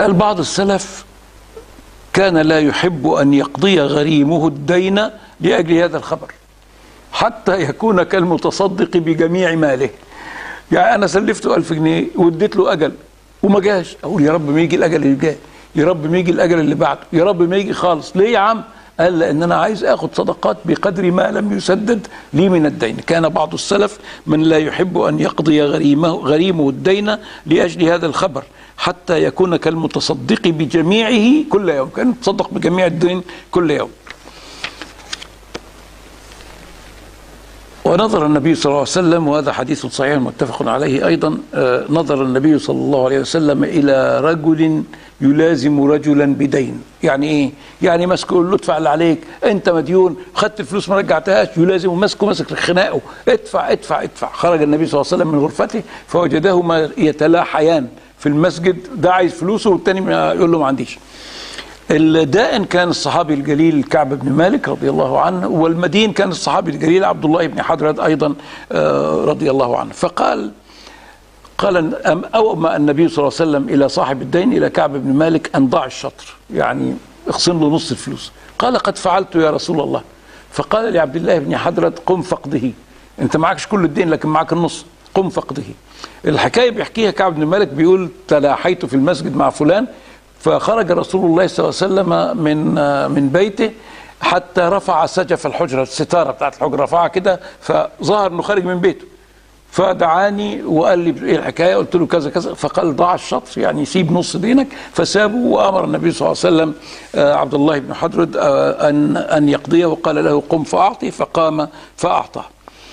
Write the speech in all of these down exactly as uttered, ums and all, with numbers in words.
قال بعض السلف كان لا يحب أن يقضي غريمه الدين لأجل هذا الخبر حتى يكون كالمتصدق بجميع ماله. يعني أنا سلفته ألف جنيه واديت له أجل وما جاش، أقول يا رب ما يجي الأجل اللي جاي، يا رب ما يجي الأجل اللي بعده، يا رب ما يجي خالص. ليه يا عم؟ قال لأن أنا عايز أخذ صدقات بقدر ما لم يسدد لي من الدين. كان بعض السلف من لا يحب أن يقضي غريمه, غريمه الدين لأجل هذا الخبر حتى يكون كالمتصدق بجميعه كل يوم، كان يتصدق بجميع الدين كل يوم. ونظر النبي صلى الله عليه وسلم، وهذا حديث صحيح متفق عليه أيضا، نظر النبي صلى الله عليه وسلم إلى رجل يلازم رجلا بدين. يعني إيه؟ يعني مسكه يقول له ادفع اللي عليك، أنت مديون، خدت الفلوس ما رجعتهاش، يلازمه، مسكه مسك خناقه، ادفع ادفع ادفع. خرج النبي صلى الله عليه وسلم من غرفته فوجدهما يتلاحيان في المسجد، ده عايز فلوسه والتاني يقول له ما عنديش. الدائن كان الصحابي الجليل كعب بن مالك رضي الله عنه، والمدين كان الصحابي الجليل عبد الله بن حضرد أيضا رضي الله عنه. فقال قال أومأ النبي صلى الله عليه وسلم إلى صاحب الدين إلى كعب بن مالك أن ضع الشطر، يعني اخصم له نص الفلوس. قال قد فعلت يا رسول الله. فقال لعبد الله بن حضرد قم فقده، أنت معكش كل الدين لكن معك النص، قم فقده. الحكاية بيحكيها كعب بن مالك، بيقول تلاحيت في المسجد مع فلان، فخرج رسول الله صلى الله عليه وسلم من من بيته حتى رفع سجف الحجرة، الستارة بتاعت الحجرة رفعها كده، فظهر انه خارج من بيته، فدعاني وقال لي ايه الحكايه؟ قلت له كذا كذا، فقال ضع الشطر، يعني سيب نص دينك. فسابه، وامر النبي صلى الله عليه وسلم عبد الله بن حضرد ان ان يقضيه، وقال له قم فاعطي، فقام فاعطى.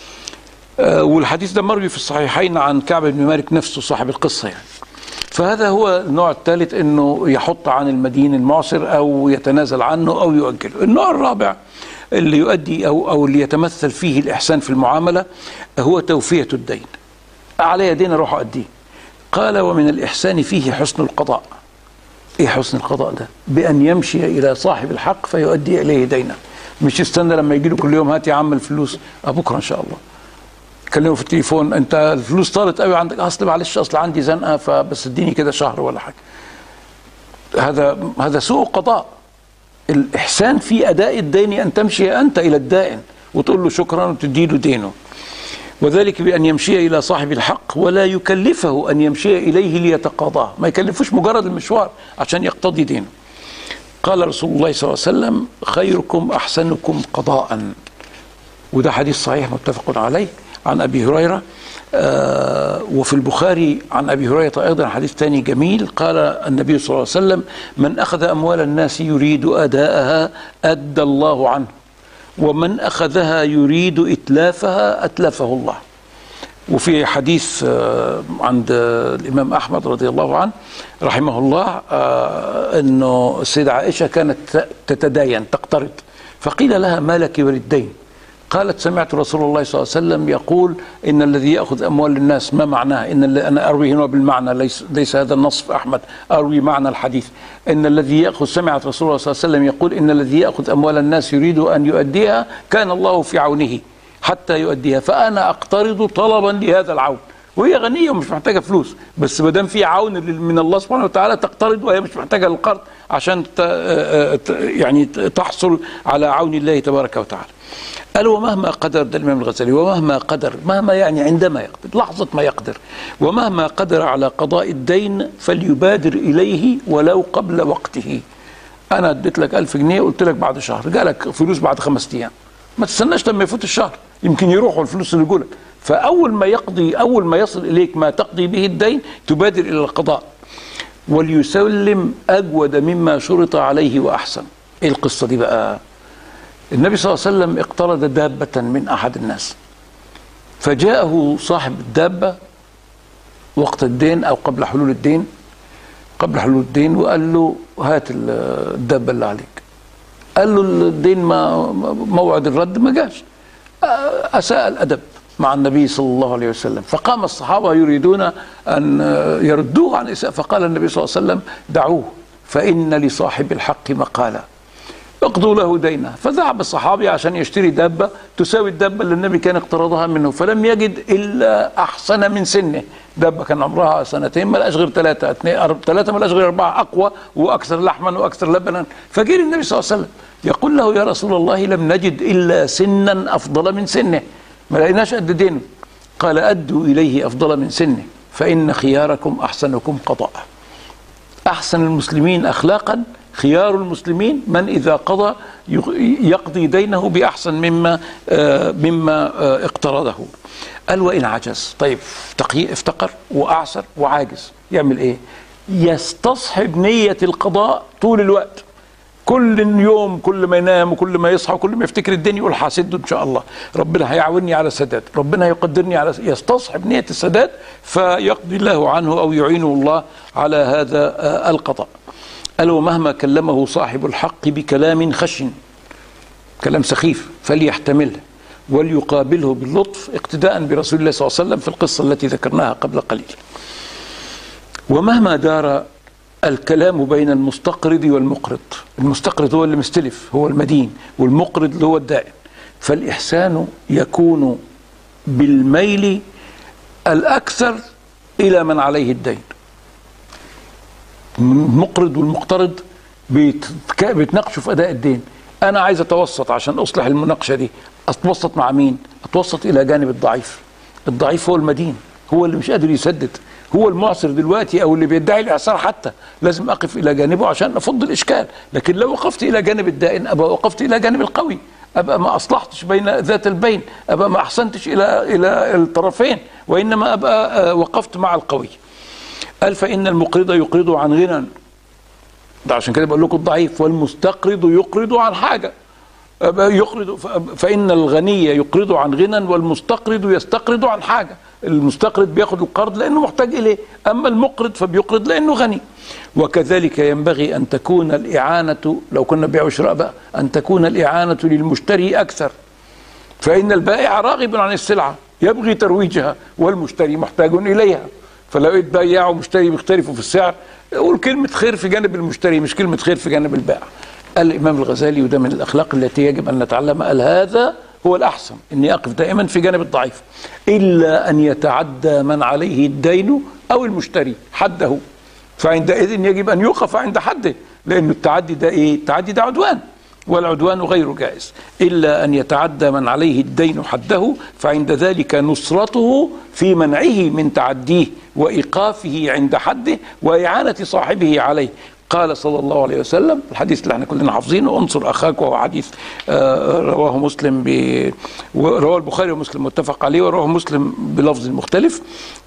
والحديث ده مروي في الصحيحين عن كعب بن مالك نفسه صاحب القصه يعني. فهذا هو النوع الثالث، انه يحط عن المدين المعسر او يتنازل عنه او يؤجله. النوع الرابع اللي يؤدي او او اللي يتمثل فيه الاحسان في المعامله هو توفيه الدين. علي دين اروح اؤديه. قال ومن الاحسان فيه حسن القضاء. ايه حسن القضاء ده؟ بان يمشي الى صاحب الحق فيؤدي اليه دينه، مش يستنى لما يجي له كل يوم هات يا عم الفلوس، بكره ان شاء الله. كلمه في التليفون، انت الفلوس طارت قوي عندك، اصل معلش اصل عندي زنقه فبس اديني كده شهر ولا حاجه. هذا هذا سوء قضاء. الاحسان في اداء الدين ان تمشي انت الى الدائن وتقول له شكرا وتدي له دينه، وذلك بان يمشي الى صاحب الحق ولا يكلفه ان يمشي اليه ليتقاضاه، ما يكلفوش مجرد المشوار عشان يقتضي دينه. قال رسول الله صلى الله عليه وسلم خيركم احسنكم قضاء، وده حديث صحيح متفق عليه عن أبي هريرة. آه وفي البخاري عن أبي هريرة أيضا حديث ثاني جميل، قال النبي صلى الله عليه وسلم من أخذ أموال الناس يريد أداءها أدى الله عنه، ومن أخذها يريد إتلافها أتلفه الله. وفي حديث آه عند آه الإمام أحمد رضي الله عنه رحمه الله آه أنه السيدة عائشة كانت تتداين تقترض، فقيل لها ما لك وللدين؟ قالت سمعت رسول الله صلى الله عليه وسلم يقول إن الذي يأخذ أموال الناس، ما معناه؟ إن أنا أروي هنا بالمعنى، ليس ليس هذا النص في أحمد، أروي معنى الحديث. إن الذي يأخذ، سمعت رسول الله صلى الله عليه وسلم يقول إن الذي يأخذ أموال الناس يريد أن يؤديها كان الله في عونه حتى يؤديها، فأنا أقترض طلبا لهذا العون. وهي غنية ومش محتاجة فلوس، بس ما دام في عون من الله سبحانه وتعالى تقترض وهي مش محتاجة للقرض عشان يعني تحصل على عون الله تبارك وتعالى. قال ومهما قدر، ده الإمام الغزالي، ومهما قدر، مهما يعني عندما يقدر، لحظة ما يقدر، ومهما قدر على قضاء الدين فليبادر إليه ولو قبل وقته. أنا اديت لك ألف جنيه قلت لك بعد شهر، جالك فلوس بعد خمس أيام، ما تستناش لما يفوت الشهر، يمكن يروحوا الفلوس اللي جولك. فأول ما يقضي، أول ما يصل إليك ما تقضي به الدين تبادر إلى القضاء. وليسلم أجود مما شرط عليه وأحسن. إيه القصة دي بقى؟ النبي صلى الله عليه وسلم اقترض دابة من أحد الناس، فجاءه صاحب الدابة وقت الدين أو قبل حلول الدين، قبل حلول الدين، وقال له هات الدابة اللي عليك. قال له الدين ما موعد الرد ما جاش. أساء الأدب مع النبي صلى الله عليه وسلم، فقام الصحابة يريدون أن يردوه عن إساءة، فقال النبي صلى الله عليه وسلم دعوه فإن لصاحب الحق مقالا. اقضوا له دينه. فذهب الصحابي عشان يشتري دابة تساوي الدابة اللي النبي كان اقترضها منه، فلم يجد إلا أحسن من سنه. دابة كان عمرها سنتين ما لقاش غير ثلاثة، ثلاثة ما لقاش غير أربعة، أقوى وأكثر لحما وأكثر لبنا. فجاء النبي صلى الله عليه وسلم يقول له يا رسول الله لم نجد إلا سنا أفضل من سنه، ما لقيناش قد دينه. قال أدوا إليه أفضل من سنه فإن خياركم أحسنكم قضاء. أحسن المسلمين أخلاقا خيار المسلمين من إذا قضى يقضي دينه بأحسن مما مما اقترضه. قال وإن عجز، طيب افتقر وأعسر وعاجز يعمل إيه؟ يستصحب نية القضاء طول الوقت، كل يوم كل ما ينام وكل ما يصحى وكل ما يفتكر الدين يقول حاسده إن شاء الله، ربنا هيعاوني على سداد، ربنا يقدرني على س... يستصحب نية السداد فيقضي الله عنه أو يعينه الله على هذا القضاء. قال ومهما كلمه صاحب الحق بكلام خشن، كلام سخيف، فليحتمله وليقابله باللطف اقتداء برسول الله صلى الله عليه وسلم في القصة التي ذكرناها قبل قليل. ومهما دار الكلام بين المستقرض والمقرض، المستقرض هو اللي مستلف هو المدين، والمقرض اللي هو الدائن، فالإحسان يكون بالميل الأكثر إلى من عليه الدين. المقرض والمقترض بيتناقشوا في أداء الدين، أنا عايز أتوسط عشان أصلح المناقشة دي، أتوسط مع مين؟ أتوسط إلى جانب الضعيف. الضعيف هو المدين، هو اللي مش قادر يسدد، هو المعسر دلوقتي أو اللي بيدعي الإعسار، حتى لازم أقف إلى جانبه عشان أفض الإشكال. لكن لو وقفت إلى جانب الدائن أبقى وقفت إلى جانب القوي، أبقى ما أصلحتش بين ذات البين، أبقى ما أحسنتش إلى إلى الطرفين، وإنما أبقى وقفت مع القوي. قال فإن المقرض يقرض عن غنى، ده عشان كده بقول لكم الضعيف، والمستقرض يقرض عن حاجة، يقرض فإن الغني يقرض عن غنى والمستقرض يستقرض عن حاجة. المستقرض بياخد القرض لأنه محتاج إليه، أما المقرض فبيقرض لأنه غني. وكذلك ينبغي أن تكون الإعانة، لو كنا بيع وشراء بقى، أن تكون الإعانة للمشتري أكثر، فإن البائع راغب عن السلعة يبغي ترويجها والمشتري محتاج إليها. فلو لقيت بياع ومشتري بيختلفوا في السعر، قول كلمة خير في جانب المشتري مش كلمة خير في جانب البائع. قال الإمام الغزالي، وده من الأخلاق التي يجب أن نتعلمها، قال هذا هو الأحسن، إني أقف دائما في جانب الضعيف، إلا أن يتعدى من عليه الدين أو المشتري حده، فعندئذ يجب أن يوقف عند حده، لأن التعدي ده إيه؟ التعدي ده عدوان، والعدوان غير جائز. إلا أن يتعدى من عليه الدين حده، فعند ذلك نصرته في منعه من تعديه وإيقافه عند حده وإعانة صاحبه عليه. قال صلى الله عليه وسلم، الحديث اللي احنا كلنا حافظينه، انصر اخاك، وهو حديث رواه مسلم ب... رواه البخاري ومسلم متفق عليه، ورواه مسلم بلفظ مختلف.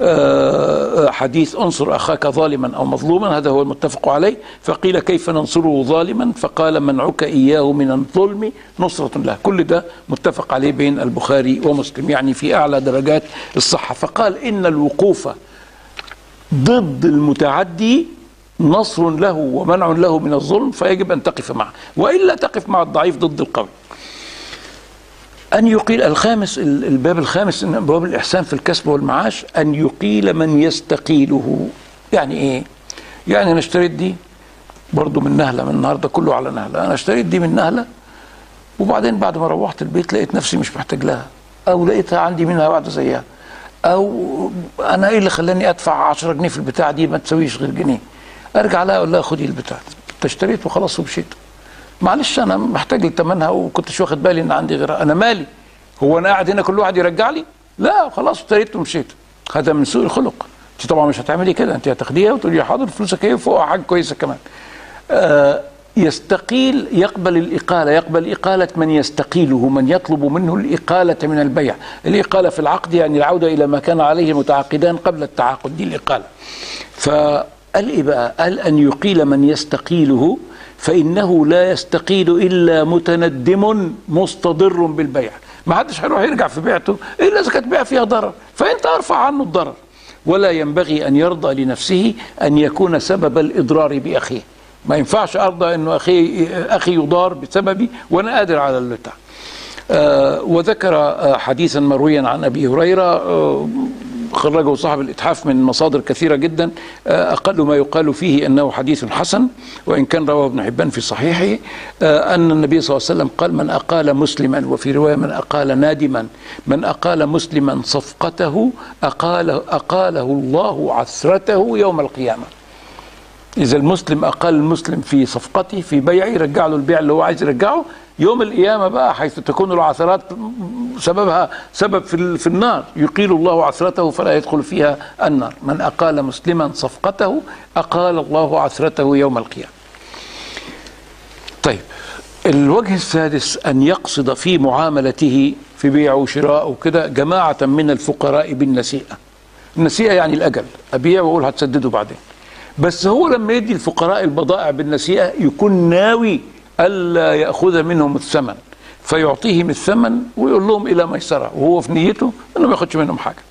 حديث انصر اخاك ظالما او مظلوما، هذا هو المتفق عليه. فقيل كيف ننصره ظالما؟ فقال منعك اياه من الظلم نصرة له. كل ده متفق عليه بين البخاري ومسلم، يعني في اعلى درجات الصحة. فقال ان الوقوف ضد المتعدي نصر له ومنع له من الظلم، فيجب أن تقف معه، وإلا تقف مع الضعيف ضد القوي. أن يقيل الخامس، الباب الخامس من أبواب الإحسان في الكسب والمعاش، أن يقيل من يستقيله. يعني إيه؟ يعني أنا اشتريت دي برضو من نهلة، من النهاردة كله على نهلة، أنا اشتريت دي من نهلة، وبعدين بعد ما روحت البيت لقيت نفسي مش محتاج لها، أو لقيتها عندي منها واحدة زيها، أو أنا إيه اللي خلاني أدفع عشرة جنيه في البتاع دي ما تسويش غير جنيه، ارجع لها اقول لها خدي البتاع، انت اشتريت وخلاص ومشيت، معلش انا محتاج لثمنها وكنتش واخد بالي ان عندي غيرها، انا مالي، هو انا قاعد هنا كل واحد يرجع لي؟ لا خلاص اشتريت ومشيت. هذا من سوء الخلق. انت طبعا مش هتعملي كده، انت هتاخديها وتقولي يا حاضر فلوسك ايه وفوقها حاجه كويسه كمان. آه يستقيل، يقبل الاقاله، يقبل اقاله من يستقيله، من يطلب منه الاقاله من البيع. الاقاله في العقد يعني العوده الى ما كان عليه متعاقدان قبل التعاقد، دي الاقاله. ف قال إيه بقى؟ قال أن يقيل من يستقيله، فإنه لا يستقيل إلا متندم مستضر بالبيع. ما حدش هيروح يرجع في بيعته إلا إذا كانت بيع فيها ضرر، فأنت ارفع عنه الضرر. ولا ينبغي أن يرضى لنفسه أن يكون سبب الإضرار بأخيه. ما ينفعش أرضى أنه أخي أخي يضار بسببي وأنا قادر على البتاع. آه وذكر آه حديثا مرويا عن أبي هريرة، آه خرجه صاحب الإتحاف من مصادر كثيرة جدا، أقل ما يقال فيه أنه حديث حسن، وإن كان رواه ابن حبان في صحيحه أن النبي صلى الله عليه وسلم قال: من أقال مسلما، وفي رواية من أقال نادما، من أقال مسلما صفقته أقاله, أقاله الله عثرته يوم القيامة. إذا المسلم أقال المسلم في صفقته في بيعه، يرجع له البيع اللي هو عايز يرجعه يوم القيامة بقى، حيث تكون العثرات سببها سبب في, في النار، يقيل الله عثرته فلا يدخل فيها النار. من أقال مسلما صفقته أقال الله عثرته يوم القيامة. طيب، الوجه السادس أن يقصد في معاملته في بيع وشراء وكده جماعة من الفقراء بالنسيئة. النسيئة يعني الأجل، أبيع وأقول هتسدده بعدين. بس هو لما يدي الفقراء البضائع بالنسيئة يكون ناوي ألا يأخذ منهم الثمن، فيعطيهم الثمن ويقول لهم إلى ميسرة، وهو في نيته أنه ما ياخدش منهم حاجة.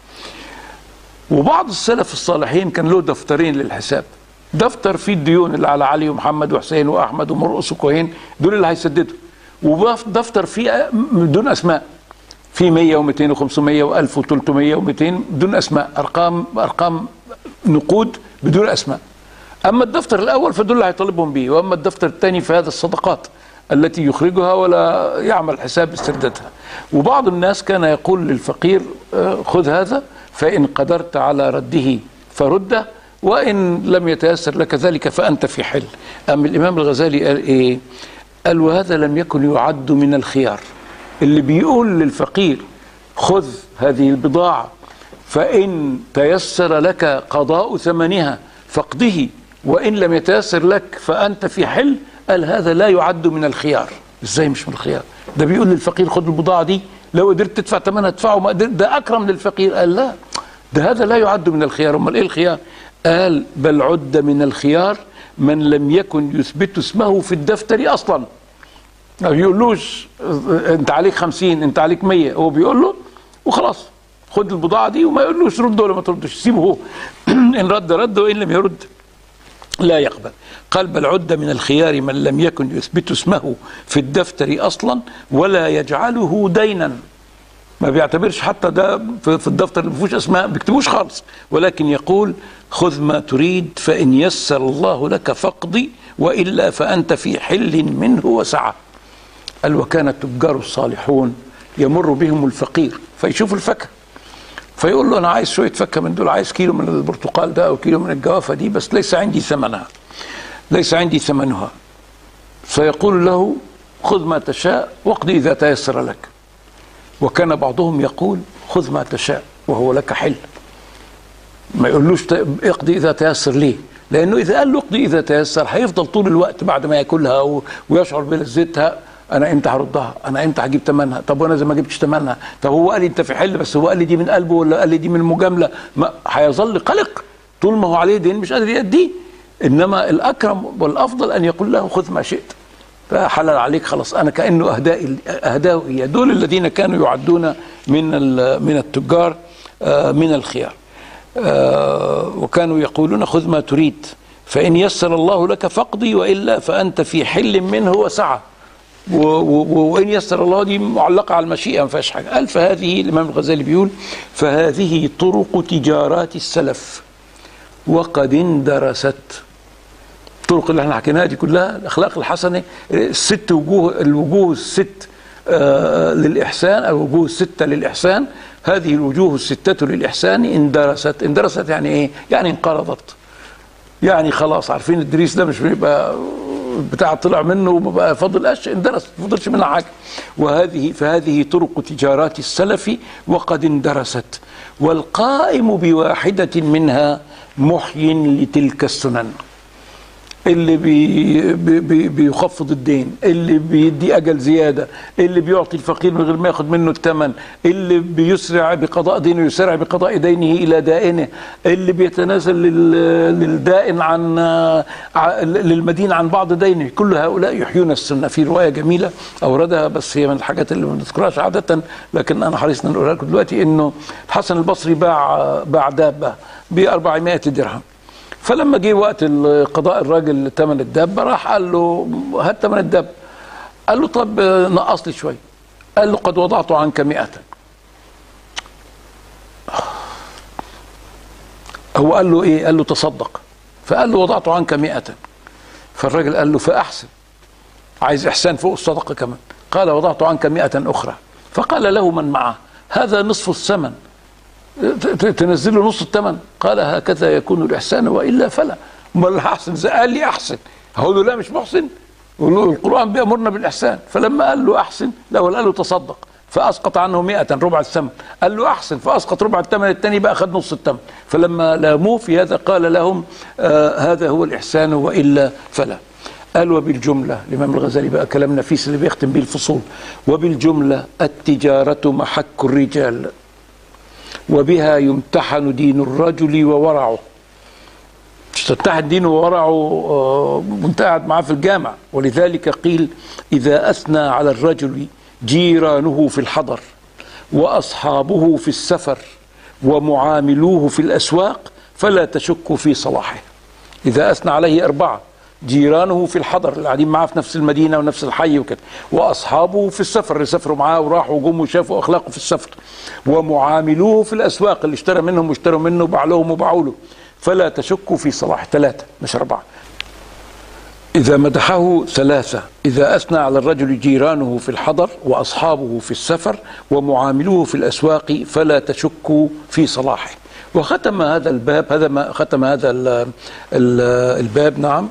وبعض السلف الصالحين كان له دفترين للحساب، دفتر فيه الديون اللي على علي ومحمد وحسين وأحمد ومرقص وكوهين، دول اللي هيسددوا، ودفتر فيه بدون أسماء، في مية ومئتين وخمسمية وألف وثلاثمية ومئتين بدون أسماء، أرقام أرقام نقود بدون أسماء. أما الدفتر الأول فدول اللي هيطالبهم به، وأما الدفتر الثاني فهذا الصدقات التي يخرجها ولا يعمل حساب استردادها. وبعض الناس كان يقول للفقير: خذ هذا فإن قدرت على رده فرده، وإن لم يتيسر لك ذلك فأنت في حل. أما الإمام الغزالي قال إيه؟ قال: وهذا لم يكن يعد من الخيار. اللي بيقول للفقير: خذ هذه البضاعة فإن تيسر لك قضاء ثمنها فاقضه، وإن لم يتيسر لك فأنت في حل، قال هذا لا يعد من الخيار. إزاي مش من الخيار؟ ده بيقول للفقير: خد البضاعة دي، لو قدرت تدفع ثمنها ادفعه، ما قدرت ده أكرم للفقير. قال لا، ده هذا لا يعد من الخيار. أمال إيه الخيار؟ قال: بل عد من الخيار من لم يكن يثبت اسمه في الدفتر أصلا. ما بيقولوش أنت عليك خمسين، أنت عليك مية، هو بيقول له وخلاص خد البضاعة دي، وما يقولوش رد ولا ما تردش، سيبه هو. إن رد رد، وإن لم يرد لا يقبل. قال: بل عد من الخيار من لم يكن يثبت اسمه في الدفتر أصلا ولا يجعله دينا. ما بيعتبرش حتى ده في الدفتر اللي ما فيهوش اسماء، ما بيكتبوش خالص، ولكن يقول: خذ ما تريد فإن يسر الله لك فاقضي، وإلا فأنت في حل منه وسعة. قال: وكان التجار الصالحون يمر بهم الفقير فيشوف الفاكهة، فيقول له: أنا عايز شوية فاكهة من دول، عايز كيلو من البرتقال ده أو كيلو من الجوافة دي، بس ليس عندي ثمنها، ليس عندي ثمنها. فيقول له: خذ ما تشاء واقضي إذا تيسر لك. وكان بعضهم يقول: خذ ما تشاء وهو لك حل. ما يقولوش اقضي إذا تيسر. ليه؟ لأنه إذا قال له اقضي إذا تيسر هيفضل طول الوقت بعد ما ياكلها ويشعر بلذتها: أنا إمتى هردها؟ أنا إمتى هجيب ثمنها؟ طب وأنا إذا ما جبتش ثمنها؟ طب هو قال لي أنت في حل، بس هو قال لي دي من قلبه ولا قال لي دي من المجاملة؟ ما هيظل قلق طول ما هو عليه دين مش قادر يأديه. إنما الأكرم والأفضل أن يقول له: خذ ما شئت، فحلل عليك خلاص، أنا كأنه أهداء أهداه إياه. دول الذين كانوا يعدون من من التجار من الخيار، وكانوا يقولون: خذ ما تريد فإن يسر الله لك فاقضي، وإلا فأنت في حل منه وسعة. وإن يسر الله دي معلقة على المشيئة، ما فيهاش حاجة. قال: فهذه، الإمام الغزالي بيقول: فهذه طرق تجارات السلف وقد اندرست. الطرق اللي احنا حكيناها دي كلها، الأخلاق الحسنة، الست وجوه، الوجوه الست آه للإحسان، أو الوجوه الستة للإحسان، هذه الوجوه الستة للإحسان اندرست. اندرست يعني إيه؟ يعني انقرضت، يعني خلاص عارفين الدريس ده مش بيبقى بتاع طلع منه وما بقى فاضل قش، اندرست، ما فضلش منها حاجه. وهذه فهذه طرق تجارات السلف وقد اندرست، والقائم بواحده منها محي لتلك السنن. اللي بي بي بيخفض الدين، اللي بيدي اجل زياده، اللي بيعطي الفقير من غير ما ياخد منه الثمن، اللي بيسرع بقضاء دينه، يسرع بقضاء دينه الى دائنه، اللي بيتنازل للدائن عن للمدين عن بعض دينه. كل هؤلاء يحيون السنه. في روايه جميله اوردها، بس هي من الحاجات اللي ما بنذكرهاش عاده، لكن انا حريص ان اقولها لكم دلوقتي، انه الحسن البصري باع باع دابه ب أربعمائة درهم. فلما جه وقت قضاء الراجل ثمن الدابه، راح قال له: هات ثمن الدابه. قال له: طب نقص لي شويه. قال له: قد وضعت عنك مئة. هو قال له ايه؟ قال له تصدق، فقال له وضعت عنك مئة. فالراجل قال له فأحسن، عايز إحسان فوق الصدقة كمان. قال وضعت عنك مئة أخرى. فقال له من معه هذا نصف الثمن، تنزل له نص الثمن؟ قال هكذا يكون الإحسان وإلا فلا. امال أحسن؟ قال لي أحسن. هقول له لا مش محسن؟ يقول له القرآن بيأمرنا بالإحسان. فلما قال له أحسن، لا قال له تصدق، فأسقط عنه مئة ربع الثمن. قال له أحسن، فأسقط ربع الثمن الثاني، بقى أخذ نص الثمن. فلما لاموه في هذا قال لهم آه هذا هو الإحسان وإلا فلا. قال وبالجملة، الإمام الغزالي بقى كلام نفيس اللي بيختم به الفصول، وبالجملة التجارة محك الرجال، وبها يمتحن دين الرجل وورعه. مش تمتحن دينه وورعه وانت قاعد معاه في الجامع. ولذلك قيل إذا أثنى على الرجل جيرانه في الحضر وأصحابه في السفر ومعاملوه في الأسواق فلا تشك في صلاحه. إذا أثنى عليه أربعة: جيرانه في الحضر اللي قاعدين معاه في نفس المدينة ونفس الحي وكده، وأصحابه في السفر اللي سافروا معاه وراحوا وجم وشافوا أخلاقه في السفر، ومعاملوه في الأسواق اللي اشترى منهم واشتروا منه وباع لهم وباعوا له، فلا تشكوا في صلاح. ثلاثة مش أربعة. إذا مدحه ثلاثة: إذا أثنى على الرجل جيرانه في الحضر وأصحابه في السفر ومعاملوه في الأسواق فلا تشكوا في صلاحه. وختم هذا الباب، هذا ما ختم هذا ال ال الباب نعم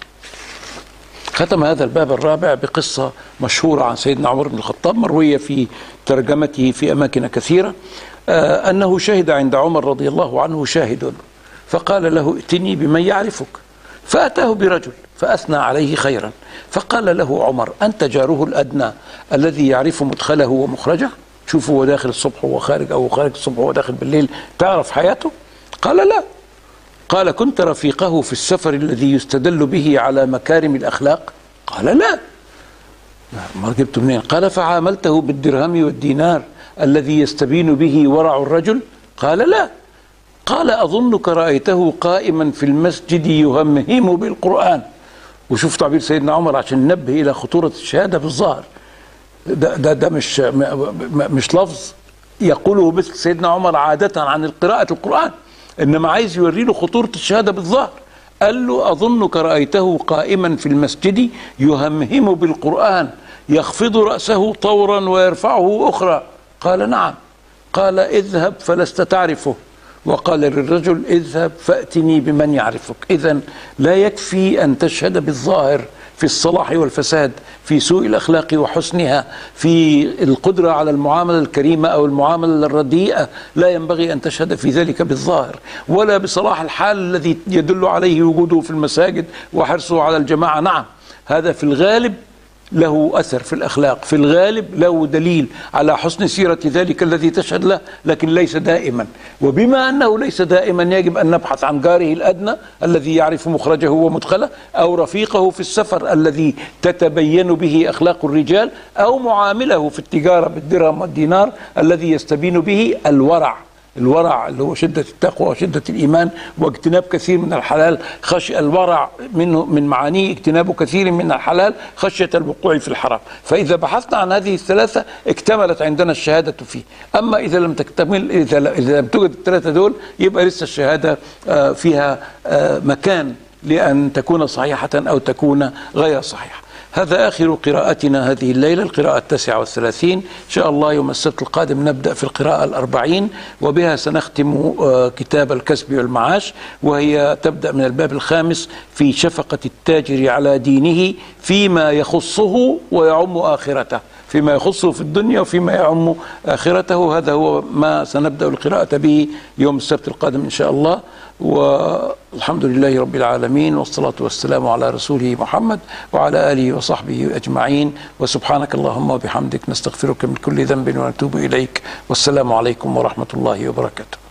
ختم هذا الباب الرابع بقصة مشهورة عن سيدنا عمر بن الخطاب، مروية في ترجمته في أماكن كثيرة، آه أنه شهد عند عمر رضي الله عنه شاهد، فقال له ائتني بمن يعرفك، فأتاه برجل فأثنى عليه خيرا، فقال له عمر: أنت جاره الأدنى الذي يعرف مدخله ومخرجه؟ شوفه هو داخل الصبح وهو خارج، أو خارج الصبح وهو داخل بالليل، تعرف حياته؟ قال لا. قال كنت رفيقه في السفر الذي يستدل به على مكارم الأخلاق؟ قال لا. ما جبته منين؟ قال فعاملته بالدرهم والدينار الذي يستبين به ورع الرجل؟ قال لا. قال أظنك رأيته قائما في المسجد يهمهم بالقرآن. وشوف تعبير سيدنا عمر عشان ننبه إلى خطورة الشهادة بالظاهر. ده, ده, ده مش مش لفظ يقوله مثل سيدنا عمر عادة عن قراءة القرآن، إنما عايز يوري له خطورة الشهادة بالظاهر. قال له أظنك رأيته قائما في المسجد يهمهم بالقرآن يخفض رأسه طورا ويرفعه أخرى؟ قال نعم. قال اذهب فلست تعرفه. وقال للرجل اذهب فأتني بمن يعرفك. إذن لا يكفي أن تشهد بالظاهر في الصلاح والفساد، في سوء الأخلاق وحسنها، في القدرة على المعاملة الكريمة أو المعاملة الرديئة، لا ينبغي أن تشهد في ذلك بالظاهر، ولا بصلاح الحال الذي يدل عليه وجوده في المساجد وحرصه على الجماعة. نعم هذا في الغالب له أثر في الأخلاق، في الغالب له دليل على حسن سيرة ذلك الذي تشهد له، لكن ليس دائما. وبما أنه ليس دائما يجب أن نبحث عن جاره الأدنى الذي يعرف مخرجه ومدخله، أو رفيقه في السفر الذي تتبين به أخلاق الرجال، أو معامله في التجارة بالدرهم والدينار الذي يستبين به الورع. الورع اللي هو شدة التقوى وشدة الإيمان واجتناب كثير من الحلال، خشية الورع منه من معانيه اجتناب كثير من الحلال خشية الوقوع في الحرام. فإذا بحثنا عن هذه الثلاثة اكتملت عندنا الشهادة فيه. أما إذا لم تكتمل، إذا, إذا لم توجد الثلاثة دول، يبقى لسه الشهادة فيها مكان لأن تكون صحيحة أو تكون غير صحيحة. هذا آخر قراءتنا هذه الليلة، القراءة التاسعة والثلاثين. إن شاء الله يوم السبت القادم نبدأ في القراءة الأربعين، وبها سنختم كتاب الكسب والمعاش، وهي تبدأ من الباب الخامس في شفقة التاجر على دينه فيما يخصه ويعم آخرته، فيما يخصه في الدنيا وفيما يعم آخرته. هذا هو ما سنبدأ القراءة به يوم السبت القادم إن شاء الله. والحمد لله رب العالمين، والصلاة والسلام على رسوله محمد وعلى آله وصحبه أجمعين. وسبحانك اللهم وبحمدك نستغفرك من كل ذنب ونتوب إليك. والسلام عليكم ورحمة الله وبركاته.